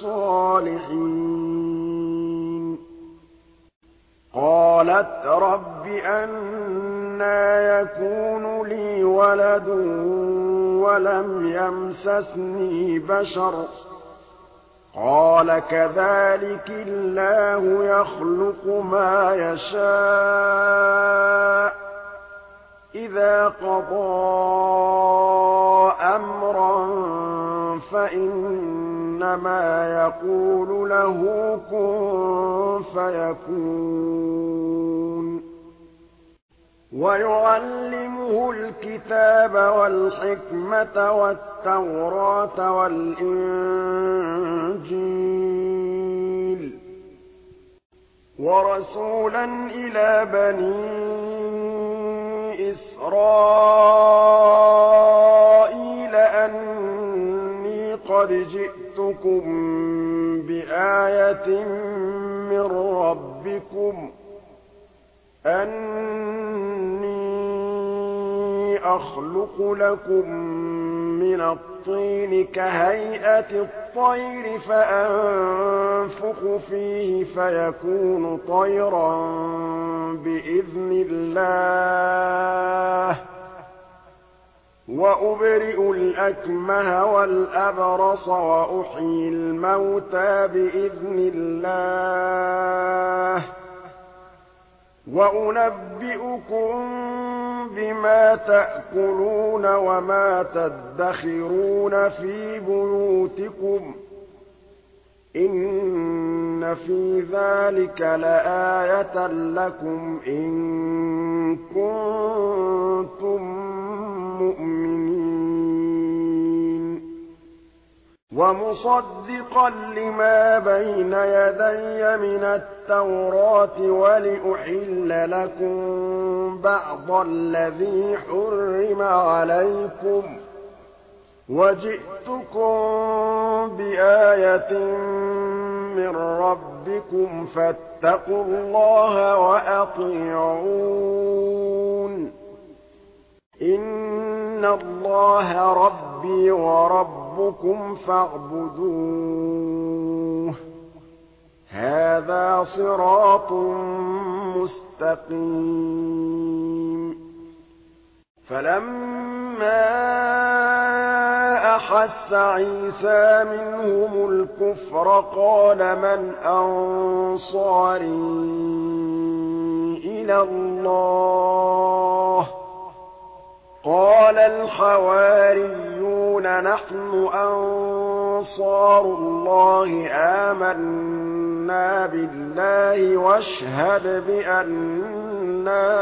Speaker 1: الصالحين قالت رب أنى يكون لي ولد ولم يمسسني بشر قال كذلك الله يخلق ما يشاء إذا قضى أمرا فإنما يقول له كن فيكون ويعلمه الكتاب والحكمة والتوراة والإنجيل ورسولا إلى بني إسرائيل أني قد جئتكم بآية من ربكم أني أخلق لكم من الطين كهيئة الطير فأنفخ فيه فيكون طيرا بإذن الله وأبرئ الأكمه والأبرص وأحيي الموتى بإذن الله وأنبئكم بما تأكلون وما تدخرون في بيوتكم إن في ذلك لآية لكم إن كنتم مؤمنين ومصدقا لما بين يدي من التوراة ولأحل لكم بعض الذي حرم عليكم وجئتكم بآية من ربكم فاتقوا الله وأطيعون إن الله ربي وربكم فاعبدوه هذا صراط مستقيم فلما أحس عيسى منهم الكفر قال من أنصاري إلى الله قال الحواريون نحن أنصار الله آمنا بالله واشهد بأننا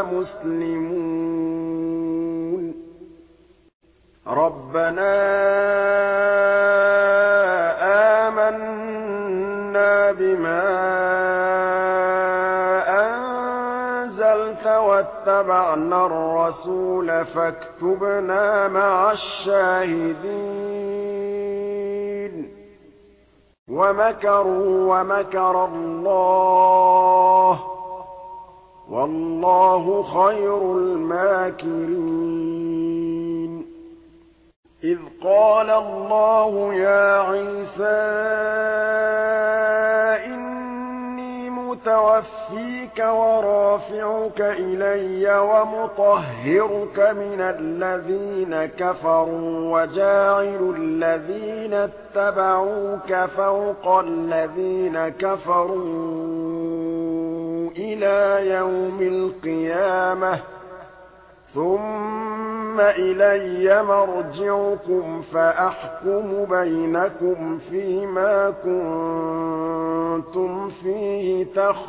Speaker 1: مسلمون ربنا آمنا بما أنزلت واتبعنا الرسول فاكتبنا مع الشاهدين ومكروا ومكر الله والله خير الماكرين إذ قال الله يا عيسى إني متوفيك ورافعك إلي ومطهرك من الذين كفروا وجاعل الذين اتبعوك فوق الذين كفروا إلى يوم القيامة ثم إلي مرجعكم فأحكم بينكم فيما كنتم فيه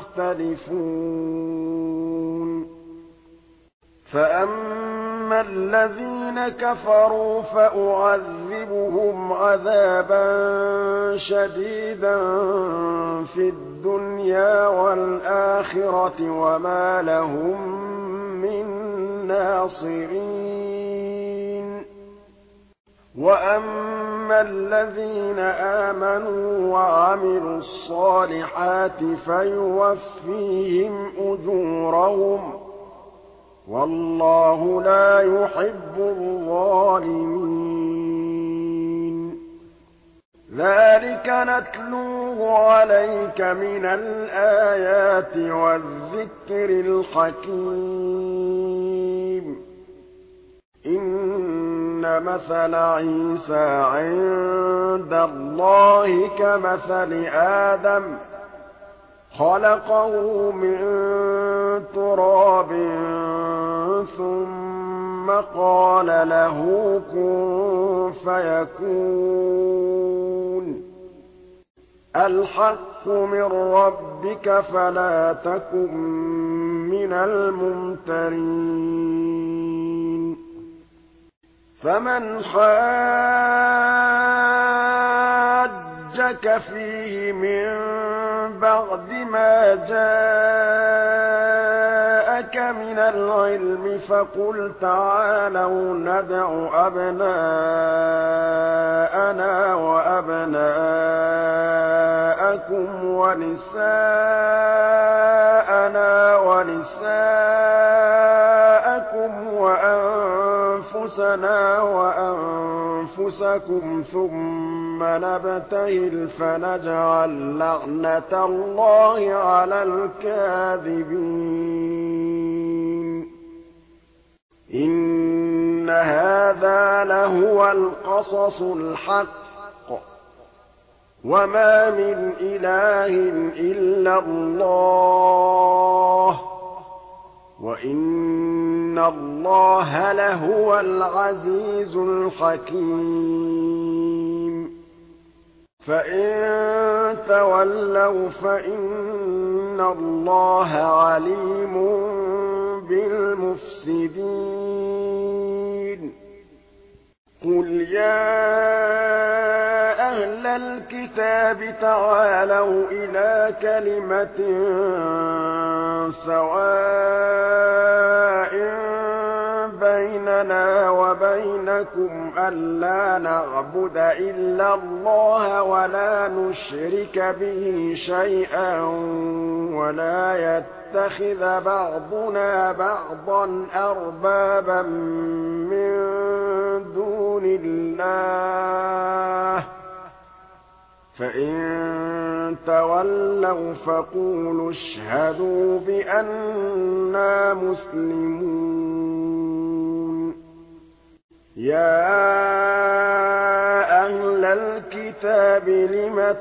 Speaker 1: تختلفون فأما الذين كفروا فأعذبهم عذابا شديدا في الدنيا والآخرة وما لهم من ناصرين وأما الذين آمنوا وعملوا الصالحات فيوفيهم أجورهم والله لا يحب الظالمين ذلك نتلوه عليك من الآيات والذكر الحكيم إن مثل عيسى عند الله كمثل آدم خلقه من تراب ثم قال له كن فيكون الحق من ربك فلا تكن من الممترين فمن حاجك فيه من بعد ما جاءك من العلم فقل تعالوا ندع أبناءنا وأبناءكم ونساءنا ونساءكم وأنفسنا وأنفسكم ثم نبتهل فنجعل لعنة الله على الكاذبين إن إِنَّ هَٰذَا لَهُوَ الْقَصَصُ الْحَقُّ ۚ وَمَا مِنْ إِلَٰهٍ إِلَّا اللَّهُ ۚ وَإِنَّ اللَّهَ لَهُوَ الْعَزِيزُ الْحَكِيمُ فَإِن تَوَلَّوْا فَإِنَّ اللَّهَ عَلِيمٌ بِالْمُفْسِدِينَ قُلْ يَا أَهْلَ الْكِتَابِ تَعَالَوْا إِلَىٰ كَلِمَةٍ سَوَاءٍ بَيْنَنَا وَبَيْنَكُمْ أَلَّا نَعْبُدَ إِلَّا اللَّهَ وَلَا نُشْرِكَ بِهِ شَيْئًا وَلَا يَتَّخِذَ بَعْضُنَا بَعْضًا أَرْبَابًا مِّن دُونِ اللَّهِ ۚ فَإِن تَوَلَّوْا فَقُولُوا اشْهَدُوا بِأَنَّا مُسْلِمُونَ يَا أَهْلَ الْكِتَابِ لِمَ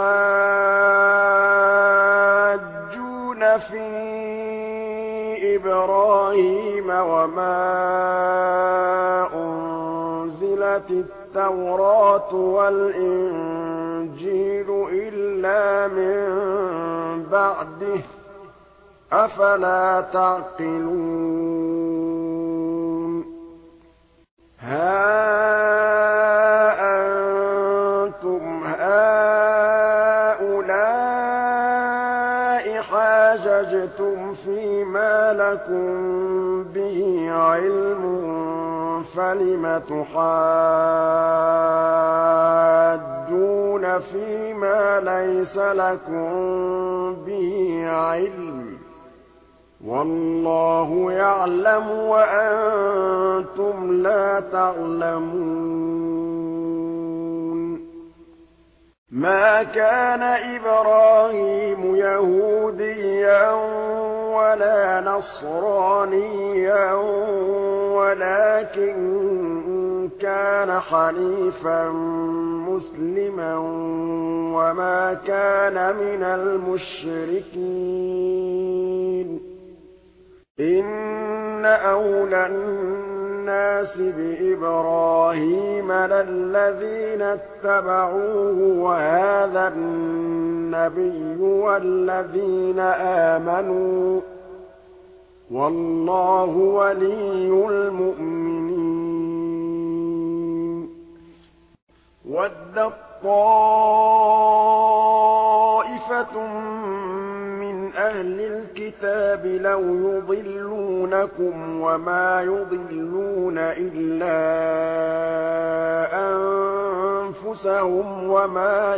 Speaker 1: تُحَاجُّونَ فِي إِبْرَاهِيمَ وَمَا أُنزِلَتِ التَّوْرَاةُ وَالْإِنجِيلُ إِلَّا مِن بَعْدِهِ ۚ أَفَلَا تَعْقِلُونَ هَا أَنتُمْ هَٰؤُلَاءِ حَاجَجْتُمْ فِيمَا لَكُم بِهِ عِلْمٌ فَلِمَ تُحَاجُّونَ فِيمَا لَيْسَ لَكُم بِهِ عِلْمٌ ۚ وَاللَّهُ يَعْلَمُ وَأَنتُمْ لَا تَعْلَمُونَ مَا كَانَ إِبْرَاهِيمُ يَهُودِيًّا وَلَا نَصْرَانِيًّا وَلَٰكِن كَانَ حَنِيفًا مُّسْلِمًا وَمَا كَانَ مِنَ الْمُشْرِكِينَ إِنَّ أَوْلَى النَّاسِ بِإِبْرَاهِيمَ لَلَّذِينَ اتَّبَعُوهُ وَهَٰذَا النَّبِيُّ وَالَّذِينَ آمَنُوا ۗ وَاللَّهُ وَلِيُّ الْمُؤْمِنِينَ وَدَّت طَّائِفَةٌ مِّنْ أَهْلِ الْكِتَابِ لَوْ يُضِلُّونَكُمْ وَمَا يُضِلُّونَ إِلَّا أَنفُسَهُمْ وَمَا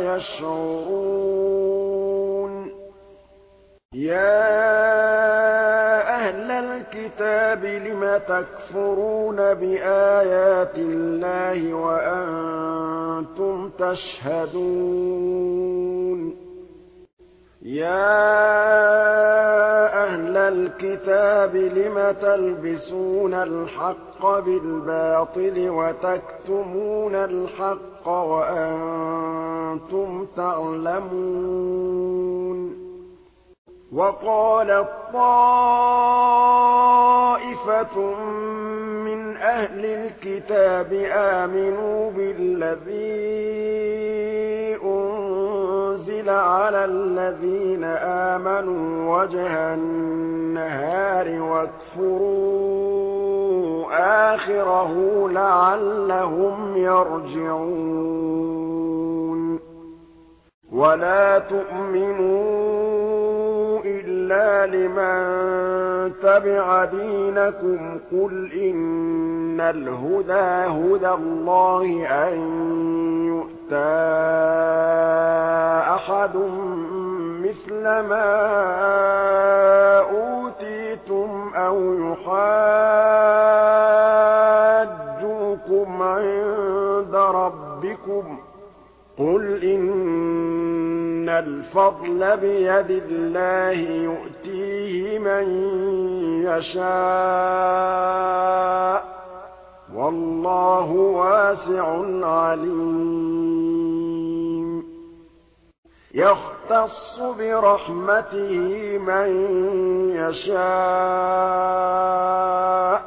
Speaker 1: يَشْعُرُونَ يَا أَهْلَ الْكِتَابِ لِمَ تَكْفُرُونَ بِآيَاتِ اللَّهِ وَأَنتُمْ تَشْهَدُونَ يَا أَهْلَ الْكِتَابِ لِمَ تَلْبِسُونَ الْحَقَّ بِالْبَاطِلِ وَتَكْتُمُونَ الْحَقَّ وَأَنتُمْ تَعْلَمُونَ وَقَالَت طَّائِفَةٌ مِّنْ أَهْلِ الْكِتَابِ آمِنُوا بِالَّذِي أُنزِلَ عَلَى الَّذِينَ آمَنُوا وَجْهَ النَّهَارِ وَاكْفُرُوا آخِرَهُ لَعَلَّهُمْ يَرْجِعُونَ وَلَا تُؤْمِنُوا إِلَّا لِمَن تَبِعَ دِينَكُمْ قُلْ إِنَّ الْهُدَىٰ هُدَى اللَّهِ أَن يُؤْتَىٰ أَحَدٌ مِّثْلَ مَا أُوتِيتُمْ أَوْ يُحَاجُّوكُمْ عِندَ رَبِّكُمْ ۗ قُلْ إِنَّ الْفَضْلَ بِيَدِ اللَّهِ يُؤْتِيهِ مَن يَشَاءُ ۗ وَاللَّهُ وَاسِعٌ عَلِيمٌ يَخْتَصُّ بِرَحْمَتِهِ مَن يَشَاءُ ۗ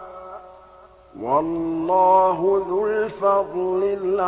Speaker 1: وَاللَّهُ ذُو الْفَضْلِ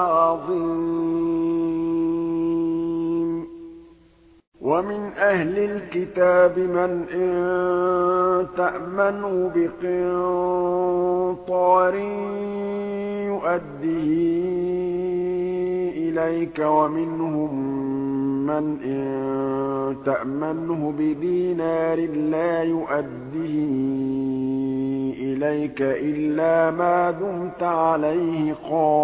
Speaker 1: الْعَظِيمِ وَمِنْ أَهْلِ الْكِتَابِ مَنْ إِن تَأْمَنْهُ بِقِنطَارٍ يُؤَدِّهِ إِلَيْكَ وَمِنْهُم مَّنْ إِن تَأْمَنْهُ بِدِينَارٍ لَّا يُؤَدِّهِ إِلَيْكَ إِلَّا مَا دُمْتَ عَلَيْهِ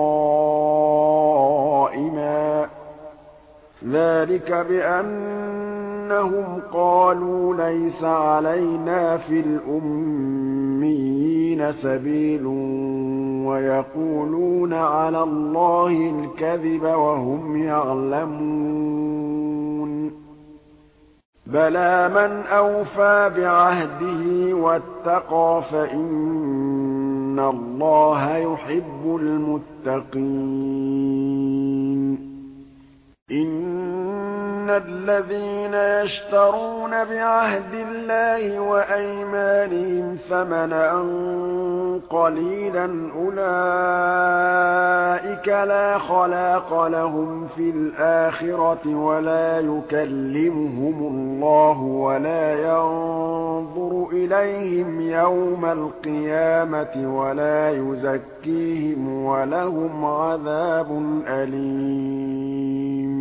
Speaker 1: قَائِمًا ۗ ذَٰلِكَ بِأَنَّهُمْ قَالُوا لَيْسَ عَلَيْنَا فِي الْأُمِّيِّينَ سَبِيلٌ وَيَقُولُونَ عَلَى اللَّهِ الْكَذِبَ وَهُمْ يَعْلَمُونَ بَلَىٰ مَنْ أَوْفَىٰ بِعَهْدِهِ وَاتَّقَىٰ فَإِنَّ اللَّهَ يُحِبُّ الْمُتَّقِينَ إِنَّ الَّذِينَ يَشْتَرُونَ بِعَهْدِ اللَّهِ وَأَيْمَانِهِمْ ثَمَنًا قَلِيلًا أُولَٰئِكَ لَا خَلَاقَ لَهُمْ فِي الْآخِرَةِ وَلَا يُكَلِّمُهُمُ اللَّهُ وَلَا يَنظُرُ إِلَيْهِمْ يَوْمَ الْقِيَامَةِ وَلَا يُزَكِّيهِمْ وَلَهُمْ عَذَابٌ أَلِيمٌ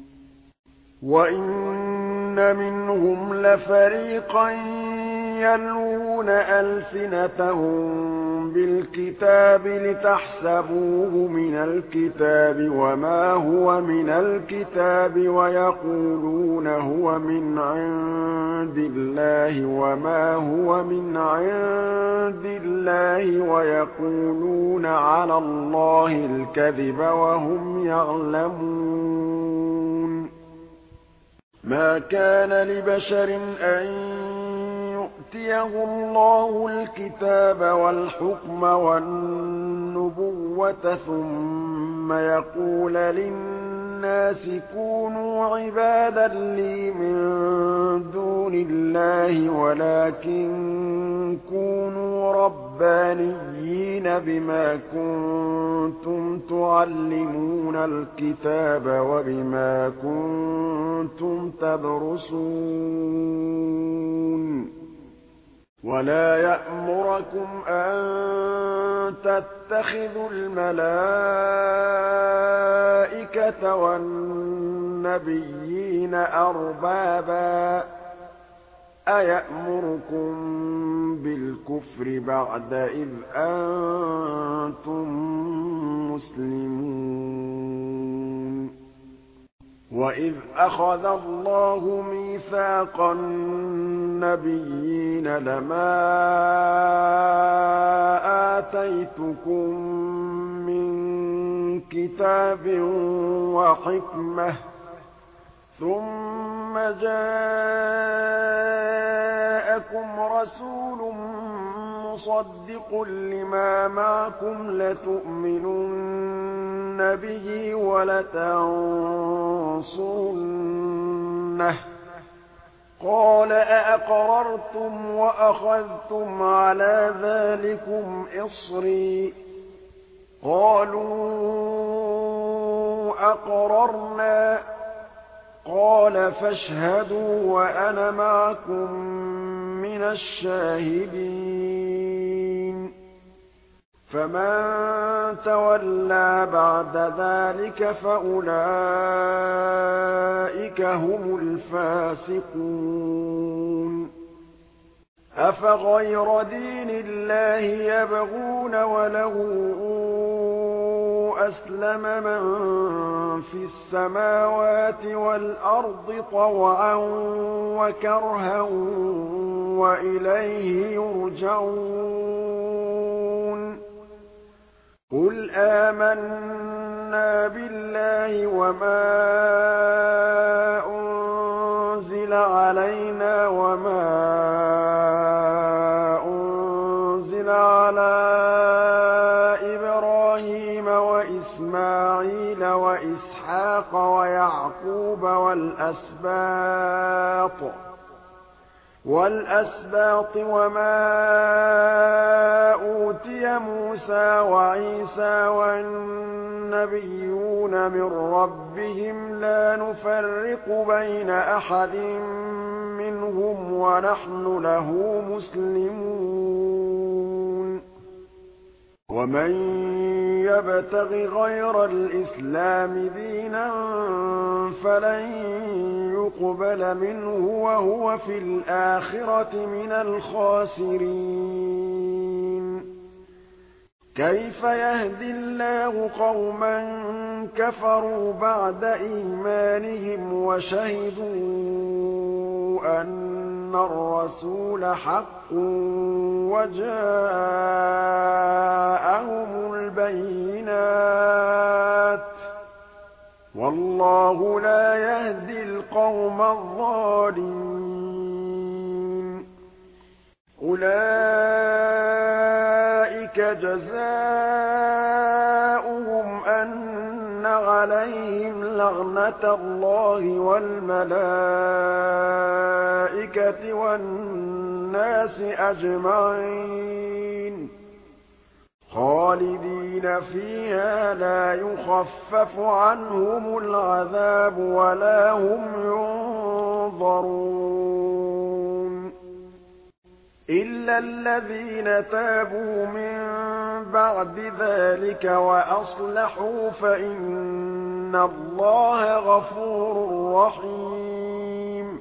Speaker 1: وَإِنَّ مِنْهُمْ لَفَرِيقًا يَلْوُونَ أَلْسِنَتَهُم بِالْكِتَابِ لِتَحْسَبُوهُ مِنَ الْكِتَابِ وَمَا هُوَ مِنَ الْكِتَابِ وَيَقُولُونَ هُوَ مِنْ عِندِ اللَّهِ وَمَا هُوَ مِنْ عِندِ اللَّهِ وَيَقُولُونَ عَلَى اللَّهِ الْكَذِبَ وَهُمْ يَعْلَمُونَ مَا كَانَ لِبَشَرٍ أَن يُؤْتِيَهُ اللَّهُ الْكِتَابَ وَالْحُكْمَ وَالنُّبُوَّةَ ثُمَّ يَقُولَ لِلنَّاسِ كُونُوا عِبَادًا لِّي مِن دُونِ اللَّهِ وَلَٰكِن كُونُوا رَبَّانِيِّينَ بِمَا كُنتُمْ تُعَلِّمُونَ الْكِتَابَ وَبِمَا كُنتُمْ تَدْرُسُونَ وَلَا يَأْمُرَكُمْ أَن تَتَّخِذُوا الْمَلَائِكَةَ وَالنَّبِيِّينَ أَرْبَابًا ۗ أَيَأْمُرُكُم بِالْكُفْرِ بَعْدَ إِذْ أَنتُم مُّسْلِمُونَ وَإِذْ أَخَذَ اللَّهُ مِيثَاقَ النَّبِيِّينَ لَمَا آتَيْتُكُم مِّن كِتَابٍ وَحِكْمَةٍ ثُمَّ جَاءَكُمْ رَسُولٌ مُّصَدِّقٌ لِّمَا مَعَكُمْ لَتُؤْمِنُنَّ بِهِ وَلَتَنصُرُنَّهُ ۚ قَالَ أَأَقْرَرْتُمْ وَأَخَذْتُمْ عَلَىٰ ذَٰلِكُمْ إِصْرِي ۖ قَالُوا أَقْرَرْنَا ۚ قَالَ فَاشْهَدُوا وَأَنَا مَعَكُم مِّنَ الشَّاهِدِينَ فَمَن تَوَلَّىٰ بَعْدَ ذَٰلِكَ فَأُولَٰئِكَ هُمُ الْفَاسِقُونَ أَفَغَيْرَ دِينِ اللَّهِ يَبْغُونَ وَلَهُ أَسْلَمَ مَن فِي السَّمَاوَاتِ وَالْأَرْضِ طَوْعًا وَكَرْهًا وَإِلَيْهِ يُرْجَعُونَ قُلْ آمَنَّا بِاللَّهِ وَمَا أُنزِلَ عَلَيْنَا وَمَا أُنزِلَ عَلَىٰ وإسحاق ويعقوب والأسباط وما أوتي موسى وعيسى والنبيون من ربهم لا نفرق بين أحد منهم ونحن له مسلمون ومن يبتغ غير الإسلام دينا فلن يقبل منه وهو في الآخرة من الخاسرين كيف يهدي الله قوما كفروا بعد إيمانهم وشهدوا أن الرسول حق وجاءهم البينات والله لا يهدي القوم الظالمين أولئك جزاؤهم أن عليهم لعنة الله والملائكة والناس أجمعين خالدين فيها لا يخفف عنهم العذاب ولا هم ينظرون إلا الذين تابوا من بعد ذلك وأصلحوا فإن الله غفور رحيم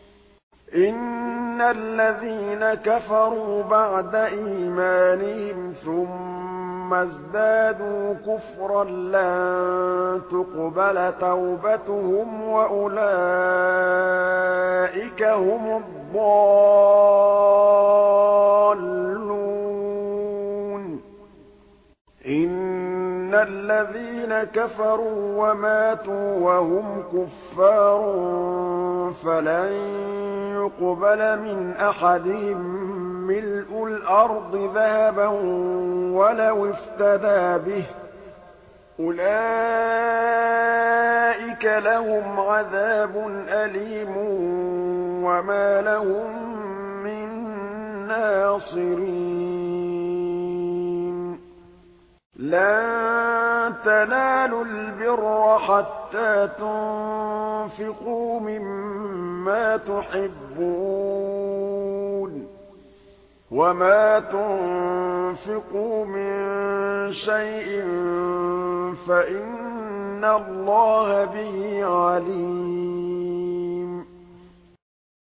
Speaker 1: إن الذين كفروا بعد إيمانهم ثم ازدادوا كفرا لن تقبل توبتهم وأولئك هم الضالون إن الذين كفروا وماتوا وهم كفار فلن يقبل من أحدهم ملء الأرض ذهبا ولو افتدى به أولئك لهم عذاب أليم وما لهم من ناصرين لن تنالوا البر حتى تنفقوا مما تحبون وما تنفقوا من شيء فإن الله به عليم